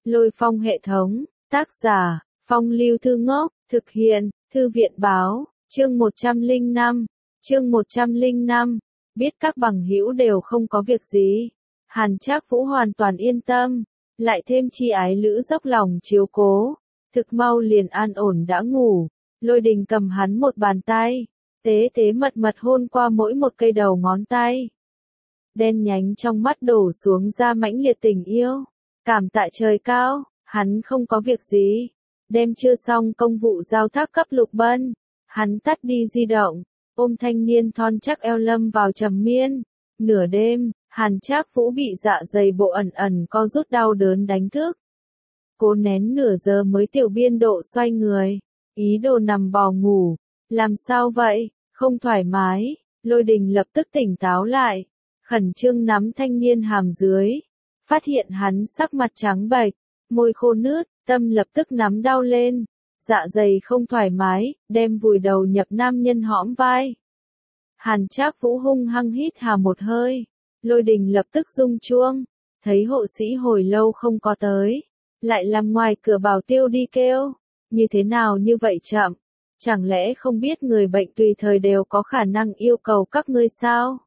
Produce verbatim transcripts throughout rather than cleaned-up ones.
Lôi Phong hệ thống, tác giả, Phong Lưu Thư Ngốc, thực hiện, Thư viện báo, chương một trăm lẻ năm, chương một trăm lẻ năm, biết các bằng hữu đều không có việc gì. Hàn Trác Vũ hoàn toàn yên tâm, lại thêm chi ái lữ dốc lòng chiếu cố, thực mau liền an ổn đã ngủ. Lôi Đình cầm hắn một bàn tay, tế tế mật mật hôn qua mỗi một cây đầu ngón tay. Đen nhánh trong mắt đổ xuống ra mãnh liệt tình yêu, cảm tạ trời cao, hắn không có việc gì. Đêm chưa xong công vụ giao thác cấp Lục Bân, hắn tắt đi di động, ôm thanh niên thon chắc eo lâm vào trầm miên. Nửa đêm, Hàn Trác Vũ bị dạ dày bộ ẩn ẩn co rút đau đớn đánh thức. Cố nén nửa giờ mới tiểu biên độ xoay người, ý đồ nằm bò ngủ. Làm sao vậy, không thoải mái. Lôi Đình lập tức tỉnh táo lại, khẩn trương nắm thanh niên hàm dưới, phát hiện hắn sắc mặt trắng bệch, môi khô nướt, tâm lập tức nắm đau lên. Dạ dày không thoải mái, đem vùi đầu nhập nam nhân hõm vai. Hàn Trác Vũ hung hăng hít hà một hơi, Lôi Đình lập tức rung chuông, thấy hộ sĩ hồi lâu không có tới, lại làm ngoài cửa bảo tiêu đi kêu, như thế nào như vậy chậm, chẳng lẽ không biết người bệnh tùy thời đều có khả năng yêu cầu các ngươi sao?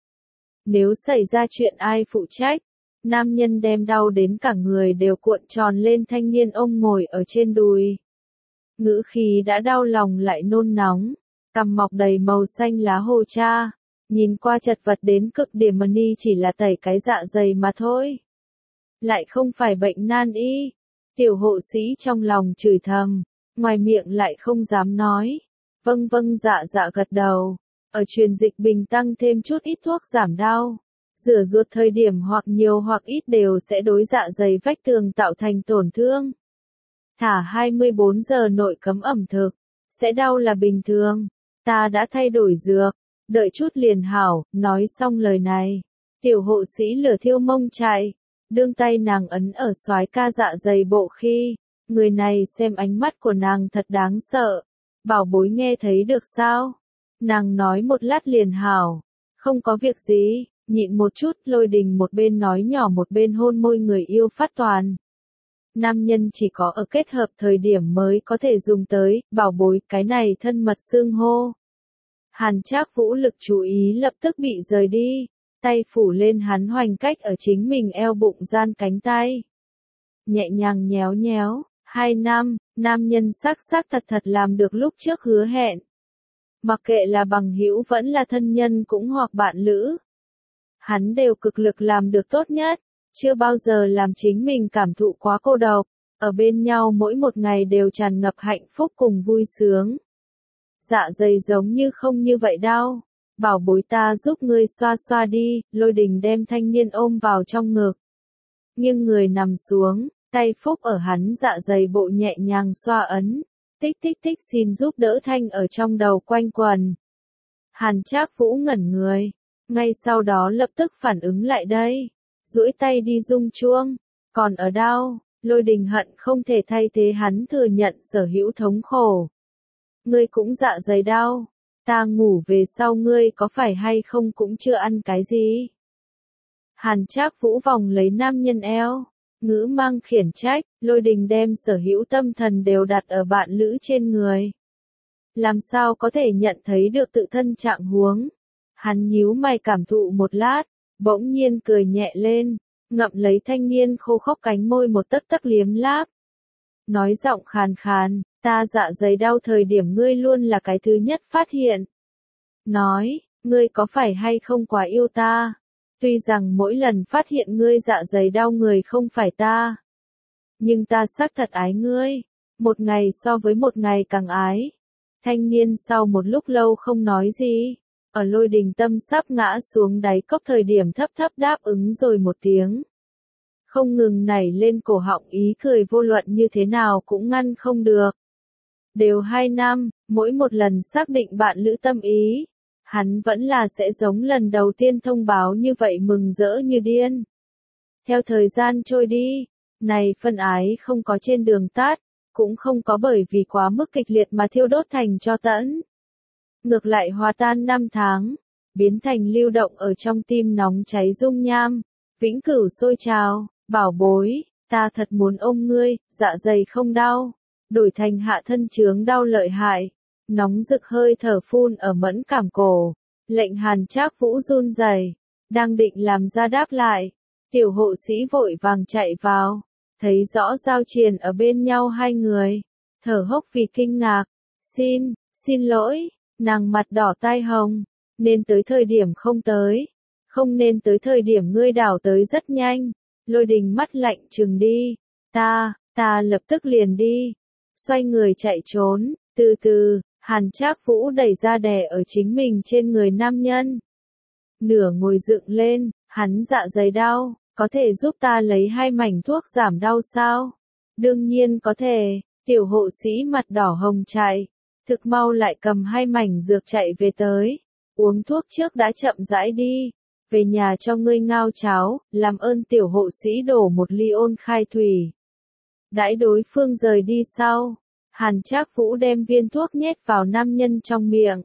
Nếu xảy ra chuyện ai phụ trách? Nam nhân đem đau đến cả người đều cuộn tròn lên thanh niên ôm ngồi ở trên đùi. Ngữ khí đã đau lòng lại nôn nóng, cằm mọc đầy màu xanh lá hồ cha, nhìn qua chật vật đến cực điểm mà ni chỉ là tẩy cái dạ dày mà thôi. Lại không phải bệnh nan y, tiểu hộ sĩ trong lòng chửi thầm, ngoài miệng lại không dám nói. Vâng vâng dạ dạ gật đầu, ở truyền dịch bình tăng thêm chút ít thuốc giảm đau. Rửa ruột thời điểm hoặc nhiều hoặc ít đều sẽ đối dạ dày vách tường tạo thành tổn thương. Thả hai mươi bốn giờ nội cấm ẩm thực, sẽ đau là bình thường, ta đã thay đổi dược, đợi chút liền hảo. Nói xong lời này, tiểu hộ sĩ lửa thiêu mông chạy, đương tay nàng ấn ở soái ca dạ dày bộ khi, người này xem ánh mắt của nàng thật đáng sợ. Bảo bối nghe thấy được sao? Nàng nói một lát liền hảo, không có việc gì. Nhịn một chút, Lôi Đình một bên nói nhỏ một bên hôn môi người yêu phát toàn. Nam nhân chỉ có ở kết hợp thời điểm mới có thể dùng tới, bảo bối, cái này thân mật xưng hô. Hàn Trác Vũ lực chú ý lập tức bị rời đi, tay phủ lên hắn hoành cách ở chính mình eo bụng gian cánh tay. Nhẹ nhàng nhéo nhéo, hai năm, nam nhân sắc sắc thật thật làm được lúc trước hứa hẹn. Mặc kệ là bằng hữu vẫn là thân nhân cũng hoặc bạn lữ. Hắn đều cực lực làm được tốt nhất, chưa bao giờ làm chính mình cảm thụ quá cô độc, ở bên nhau mỗi một ngày đều tràn ngập hạnh phúc cùng vui sướng. Dạ dày giống như không như vậy đau, bảo bối ta giúp ngươi xoa xoa đi. Lôi Đình đem thanh niên ôm vào trong ngực, nghiêng người nằm xuống, tay phúc ở hắn dạ dày bộ nhẹ nhàng xoa ấn, tích tích tích xin giúp đỡ thanh ở trong đầu quanh quần. Hàn Trác Vũ ngẩn người, ngay sau đó lập tức phản ứng lại đây, duỗi tay đi rung chuông, còn ở đau. Lôi Đình hận không thể thay thế hắn thừa nhận sở hữu thống khổ. Ngươi cũng dạ dày đau, ta ngủ về sau ngươi có phải hay không cũng chưa ăn cái gì? Hàn Trác Vũ vòng lấy nam nhân eo, ngữ mang khiển trách. Lôi Đình đem sở hữu tâm thần đều đặt ở bạn lữ trên người, làm sao có thể nhận thấy được tự thân trạng huống. Hắn nhíu mày cảm thụ một lát, bỗng nhiên cười nhẹ lên, ngậm lấy thanh niên khô khốc cánh môi một tấc tấc liếm láp. Nói giọng khàn khàn, ta dạ dày đau thời điểm ngươi luôn là cái thứ nhất phát hiện. Nói, ngươi có phải hay không quá yêu ta? Tuy rằng mỗi lần phát hiện ngươi dạ dày đau người không phải ta, nhưng ta xác thật ái ngươi, một ngày so với một ngày càng ái. Thanh niên sau một lúc lâu không nói gì. Ở Lôi Đình tâm sắp ngã xuống đáy cốc thời điểm thấp thấp đáp ứng rồi một tiếng. Không ngừng nảy lên cổ họng ý cười vô luận như thế nào cũng ngăn không được. Đều hai năm, mỗi một lần xác định bạn lữ tâm ý, hắn vẫn là sẽ giống lần đầu tiên thông báo như vậy mừng rỡ như điên. Theo thời gian trôi đi, này phân ái không có trên đường tắt, cũng không có bởi vì quá mức kịch liệt mà thiêu đốt thành tro tẫn. Ngược lại hòa tan năm tháng, biến thành lưu động ở trong tim nóng cháy dung nham, vĩnh cửu sôi trào. Bảo bối, Ta thật muốn ôm ngươi, dạ dày không đau, đổi thành hạ thân chướng đau lợi hại, nóng rực hơi thở phun ở mẫn cảm cổ, lệnh Hàn Trác Vũ run rẩy, đang định làm ra đáp lại, tiểu hộ sĩ vội vàng chạy vào, thấy rõ giao triền ở bên nhau hai người, thở hốc vì kinh ngạc, xin, xin lỗi, nàng mặt đỏ tai hồng, nên tới thời điểm không tới, không nên tới thời điểm ngươi đảo tới rất nhanh, Lôi Đình mắt lạnh trừng đi, ta, ta lập tức liền đi, xoay người chạy trốn, từ từ, Hàn Trác Vũ đẩy ra đè ở chính mình trên người nam nhân. Nửa ngồi dựng lên, hắn dạ dày đau, có thể giúp ta lấy hai mảnh thuốc giảm đau sao? Đương nhiên có thể, tiểu hộ sĩ mặt đỏ hồng chạy, thực mau lại cầm hai mảnh dược chạy về tới, uống thuốc trước đã chậm rãi đi, về nhà cho ngươi ngao cháo, làm ơn tiểu hộ sĩ đổ một ly ôn khai thủy. Đãi đối phương rời đi sau, Hàn Trác Vũ đem viên thuốc nhét vào nam nhân trong miệng.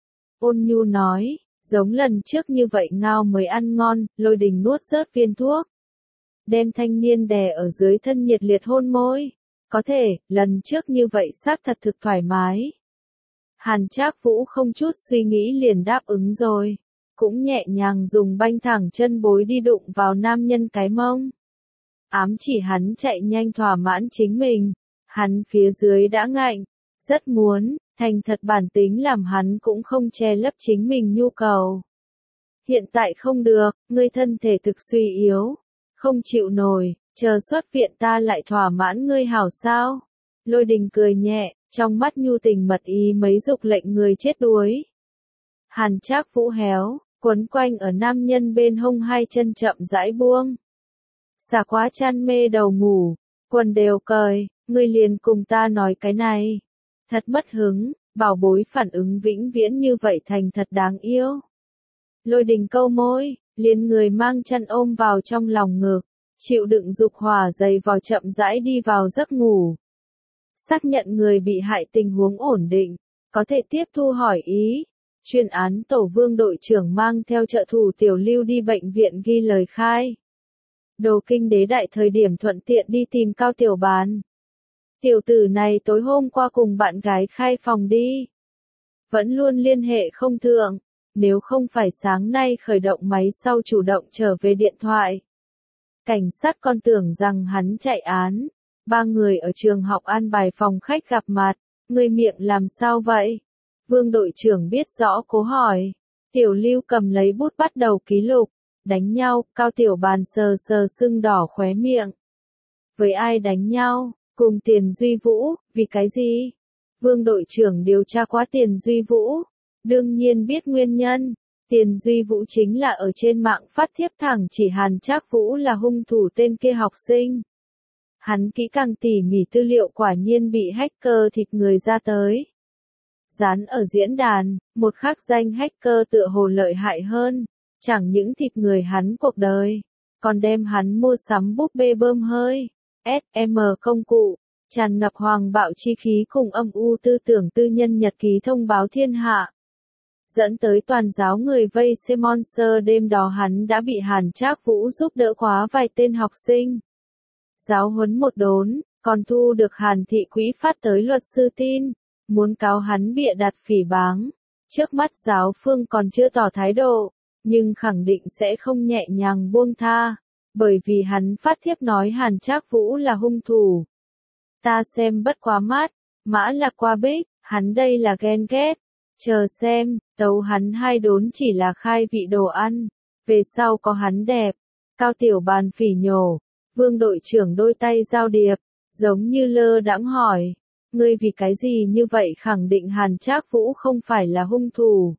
Ôn nhu nói, giống lần trước như vậy ngao mới ăn ngon, Lôi Đình nuốt rớt viên thuốc. Đem thanh niên đè ở dưới thân nhiệt liệt hôn môi. Có thể, lần trước như vậy xác thật thực thoải mái. Hàn Trác Vũ không chút suy nghĩ liền đáp ứng rồi. Cũng nhẹ nhàng dùng banh thẳng chân bối đi đụng vào nam nhân cái mông. Ám chỉ hắn chạy nhanh thỏa mãn chính mình. Hắn phía dưới đã ngạnh, rất muốn, thành thật bản tính làm hắn cũng không che lấp chính mình nhu cầu. Hiện tại không được, ngươi thân thể thực suy yếu, không chịu nổi, chờ xuất viện ta lại thỏa mãn ngươi hảo sao? Lôi Đình cười nhẹ, trong mắt nhu tình mật ý mấy dục lệnh người chết đuối. Hàn Trác Vũ héo, quấn quanh ở nam nhân bên hông hai chân chậm rãi buông. Xả quá chăn mê đầu ngủ, quần đều cởi, ngươi liền cùng ta nói cái này. Thật mất hứng, bảo bối phản ứng vĩnh viễn như vậy thành thật đáng yêu. Lôi Đình câu môi, liền người mang chăn ôm vào trong lòng ngực, chịu đựng dục hỏa dày vò chậm rãi đi vào giấc ngủ. Xác nhận người bị hại tình huống ổn định, có thể tiếp thu hỏi ý. Chuyên án tổ Vương đội trưởng mang theo trợ thủ Tiểu Lưu đi bệnh viện ghi lời khai. Đồ Kinh Đế đại thời điểm thuận tiện đi tìm Cao Tiểu Bàn. Tiểu tử này tối hôm qua cùng bạn gái khai phòng đi. Vẫn luôn liên hệ không thượng, nếu không phải sáng nay khởi động máy sau chủ động trở về điện thoại. Cảnh sát còn tưởng rằng hắn chạy án. Ba người ở trường học an bài phòng khách gặp mặt, người miệng làm sao vậy? Vương đội trưởng biết rõ cố hỏi. Tiểu Lưu cầm lấy bút bắt đầu ký lục. Đánh nhau, Cao Tiểu Bàn sờ sờ sưng đỏ khóe miệng. Với ai đánh nhau? Cùng Tiền Duy Vũ, vì cái gì? Vương đội trưởng điều tra quá Tiền Duy Vũ. Đương nhiên biết nguyên nhân. Tiền Duy Vũ chính là ở trên mạng phát thiếp thẳng chỉ Hàn Trác Vũ là hung thủ tên kia học sinh. Hắn kỹ càng tỉ mỉ tư liệu quả nhiên bị hacker thịt người ra tới. Dán ở diễn đàn, một khắc danh hacker tựa hồ lợi hại hơn. Chẳng những thịt người hắn cuộc đời, còn đem hắn mua sắm búp bê bơm hơi, ét em công cụ, tràn ngập hoàng bạo chi khí cùng âm u tư tưởng tư nhân nhật ký thông báo thiên hạ. Dẫn tới toàn giáo người vây xem Monster đêm đó hắn đã bị Hàn Trác Vũ giúp đỡ khóa vài tên học sinh. Giáo huấn một đốn, còn thu được Hàn Thị Quỹ phát tới luật sư tin, muốn cáo hắn bịa đặt phỉ báng. Trước mắt giáo phương còn chưa tỏ thái độ, nhưng khẳng định sẽ không nhẹ nhàng buông tha, bởi vì hắn phát thiếp nói Hàn Trác Vũ là hung thủ. Ta xem bất quá mắt, mã là qua bích, hắn đây là ghen ghét. Chờ xem, tấu hắn hai đốn chỉ là khai vị đồ ăn, về sau có hắn đẹp. Cao Tiểu Bàn phỉ nhổ, Vương đội trưởng đôi tay giao điệp, giống như lơ đãng hỏi, ngươi vì cái gì như vậy khẳng định Hàn Trác Vũ không phải là hung thủ.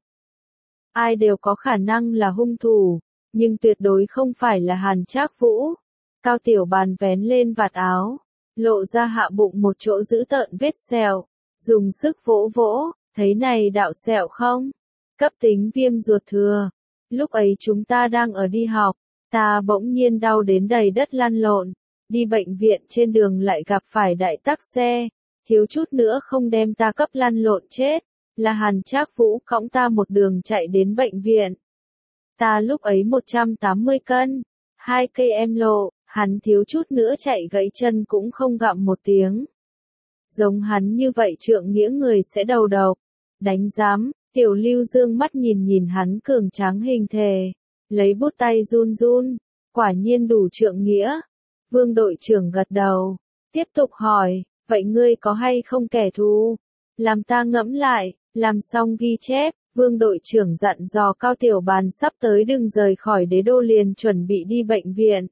Ai đều có khả năng là hung thủ, nhưng tuyệt đối không phải là Hàn Trác Vũ. Cao Tiểu Bàn vén lên vạt áo, lộ ra hạ bụng một chỗ giữ tợn vết sẹo, dùng sức vỗ vỗ, thấy này đạo sẹo không? Cấp tính viêm ruột thừa. Lúc ấy chúng ta đang ở đi học, ta bỗng nhiên đau đến đầy đất lăn lộn, đi bệnh viện trên đường lại gặp phải đại tắc xe, thiếu chút nữa không đem ta cấp lăn lộn chết. Là Hàn Trác Vũ cõng ta một đường chạy đến bệnh viện. Ta lúc ấy một trăm tám mươi cân, hai cây em lộ, Hắn thiếu chút nữa chạy gãy chân cũng không gặm một tiếng. Giống hắn như vậy trượng nghĩa người sẽ đầu độc. Đánh giám, Tiểu Lưu dương mắt nhìn nhìn hắn cường tráng hình thể. Lấy bút tay run run. Quả nhiên đủ trượng nghĩa. Vương đội trưởng gật đầu. Tiếp tục hỏi, vậy ngươi có hay không kẻ thù? Làm ta ngẫm lại, làm xong ghi chép, vương đội trưởng dặn dò Cao Tiểu Bàn sắp tới đừng rời khỏi đế đô liền chuẩn bị đi bệnh viện.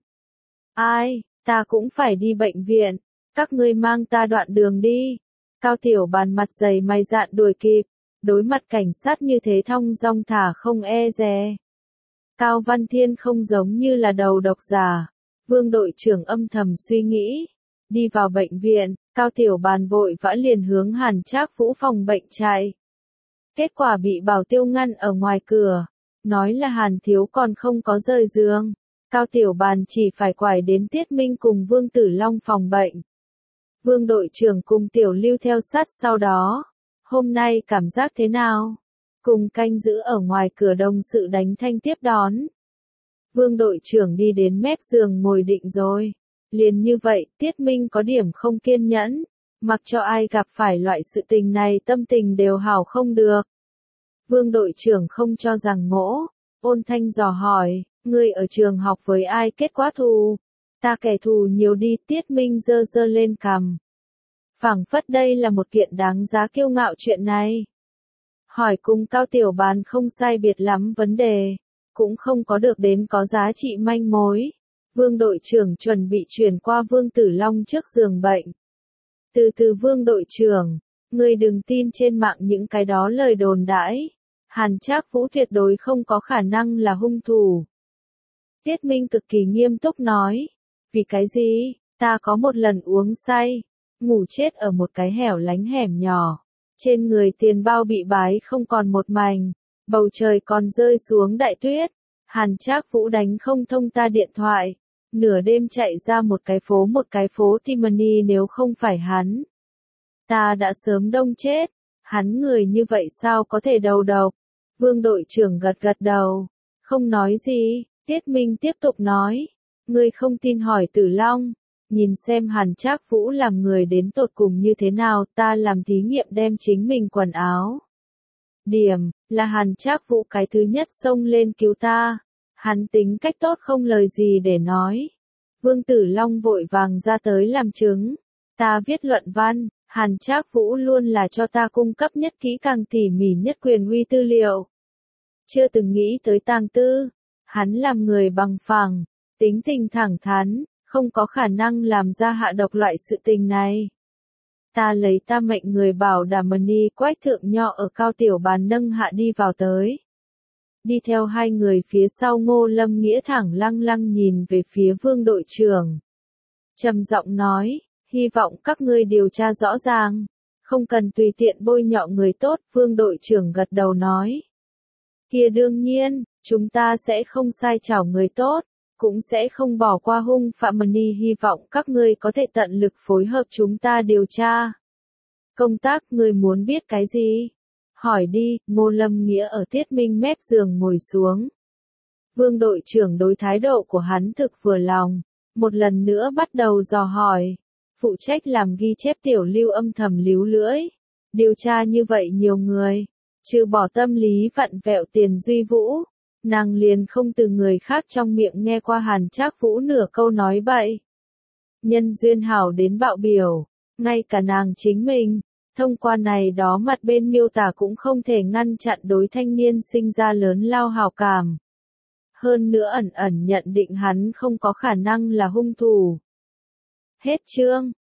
Ai, ta cũng phải đi bệnh viện, các ngươi mang ta đoạn đường đi. Cao Tiểu Bàn mặt dày mày dạn đuổi kịp, đối mặt cảnh sát như thế thong dong thả không e dè. Cao Văn Thiên không giống như là đầu độc giả. Vương đội trưởng âm thầm suy nghĩ. Đi vào bệnh viện, Cao Tiểu Bàn vội vã liền hướng Hàn Trác Vũ phòng bệnh chạy. Kết quả bị Bảo Tiêu ngăn ở ngoài cửa. Nói là Hàn Thiếu còn không có rời giường. Cao Tiểu Bàn chỉ phải quải đến Tiết Minh cùng Vương Tử Long phòng bệnh. Vương đội trưởng cùng Tiểu Lưu theo sát sau đó. Hôm nay cảm giác thế nào? Cùng canh giữ ở ngoài cửa đồng sự đánh thanh tiếp đón. Vương đội trưởng đi đến mép giường ngồi định rồi. Liền như vậy, Tiết Minh có điểm không kiên nhẫn. Mặc cho ai gặp phải loại sự tình này tâm tình đều hảo không được. Vương đội trưởng không cho rằng ngỗ. Ôn thanh dò hỏi, ngươi ở trường học với ai kết quả thù? Ta kẻ thù nhiều đi. Tiết Minh giơ giơ lên cằm. Phảng phất đây là một kiện đáng giá kiêu ngạo chuyện này. Hỏi cùng Cao Tiểu Bàn không sai biệt lắm vấn đề. Cũng không có được đến có giá trị manh mối. Vương đội trưởng chuẩn bị chuyển qua Vương Tử Long trước giường bệnh. Từ từ Vương đội trưởng, ngươi đừng tin trên mạng những cái đó lời đồn đãi. Hàn Trác Vũ tuyệt đối không có khả năng là hung thủ. Tiết Minh cực kỳ nghiêm túc nói. Vì cái gì? Ta có một lần uống say, ngủ chết ở một cái hẻo lánh hẻm nhỏ. Trên người tiền bao bị bái không còn một mảnh. Bầu trời còn rơi xuống đại tuyết. Hàn Trác Vũ đánh không thông ta điện thoại. Nửa đêm chạy ra một cái phố một cái phố Timony nếu không phải hắn. Ta đã sớm đông chết. Hắn người như vậy sao có thể đầu độc? Vương đội trưởng gật gật đầu. Không nói gì. Tiết Minh tiếp tục nói. Ngươi không tin hỏi Tử Long. Nhìn xem Hàn Trác Vũ làm người đến tột cùng như thế nào. Ta làm thí nghiệm đem chính mình quần áo. Điểm, là Hàn Trác Vũ cái thứ nhất xông lên cứu ta. Hắn tính cách tốt không lời gì để nói. Vương Tử Long vội vàng ra tới làm chứng. Ta viết luận văn, Hàn Trác Vũ luôn là cho ta cung cấp nhất kỹ càng tỉ mỉ nhất quyền uy tư liệu. Chưa từng nghĩ tới tàng tư. Hắn làm người bằng phẳng, tính tình thẳng thắn, không có khả năng làm ra hạ độc loại sự tình này. Ta lấy ta mệnh người bảo đảm money quách thượng nho ở Cao Tiểu Bàn nâng hạ đi vào tới. Đi theo hai người phía sau Ngô Lâm Nghĩa thẳng lăng lăng nhìn về phía Vương đội trưởng. Trầm giọng nói, hy vọng các ngươi điều tra rõ ràng, không cần tùy tiện bôi nhọ người tốt. Vương đội trưởng gật đầu nói. Kia đương nhiên, chúng ta sẽ không sai chảo người tốt, cũng sẽ không bỏ qua hung phạm money. Hy vọng các ngươi có thể tận lực phối hợp chúng ta điều tra. Công tác ngươi muốn biết cái gì? Hỏi đi. Ngô Lâm Nghĩa ở Tiết Minh mép giường ngồi xuống. Vương đội trưởng đối thái độ của hắn thực vừa lòng. Một lần nữa bắt đầu dò hỏi. Phụ trách làm ghi chép Tiểu Lưu âm thầm líu lưỡi. Điều tra như vậy nhiều người. Trừ bỏ tâm lý vặn vẹo Tiền Duy Vũ. Nàng liền không từ người khác trong miệng nghe qua Hàn Trác Vũ nửa câu nói bậy. Nhân duyên hảo đến bạo biểu. Ngay cả nàng chính mình. Thông qua này đó mặt bên miêu tả cũng không thể ngăn chặn đối thanh niên sinh ra lớn lao hào cảm. Hơn nữa ẩn ẩn nhận định hắn không có khả năng là hung thủ. Hết chương.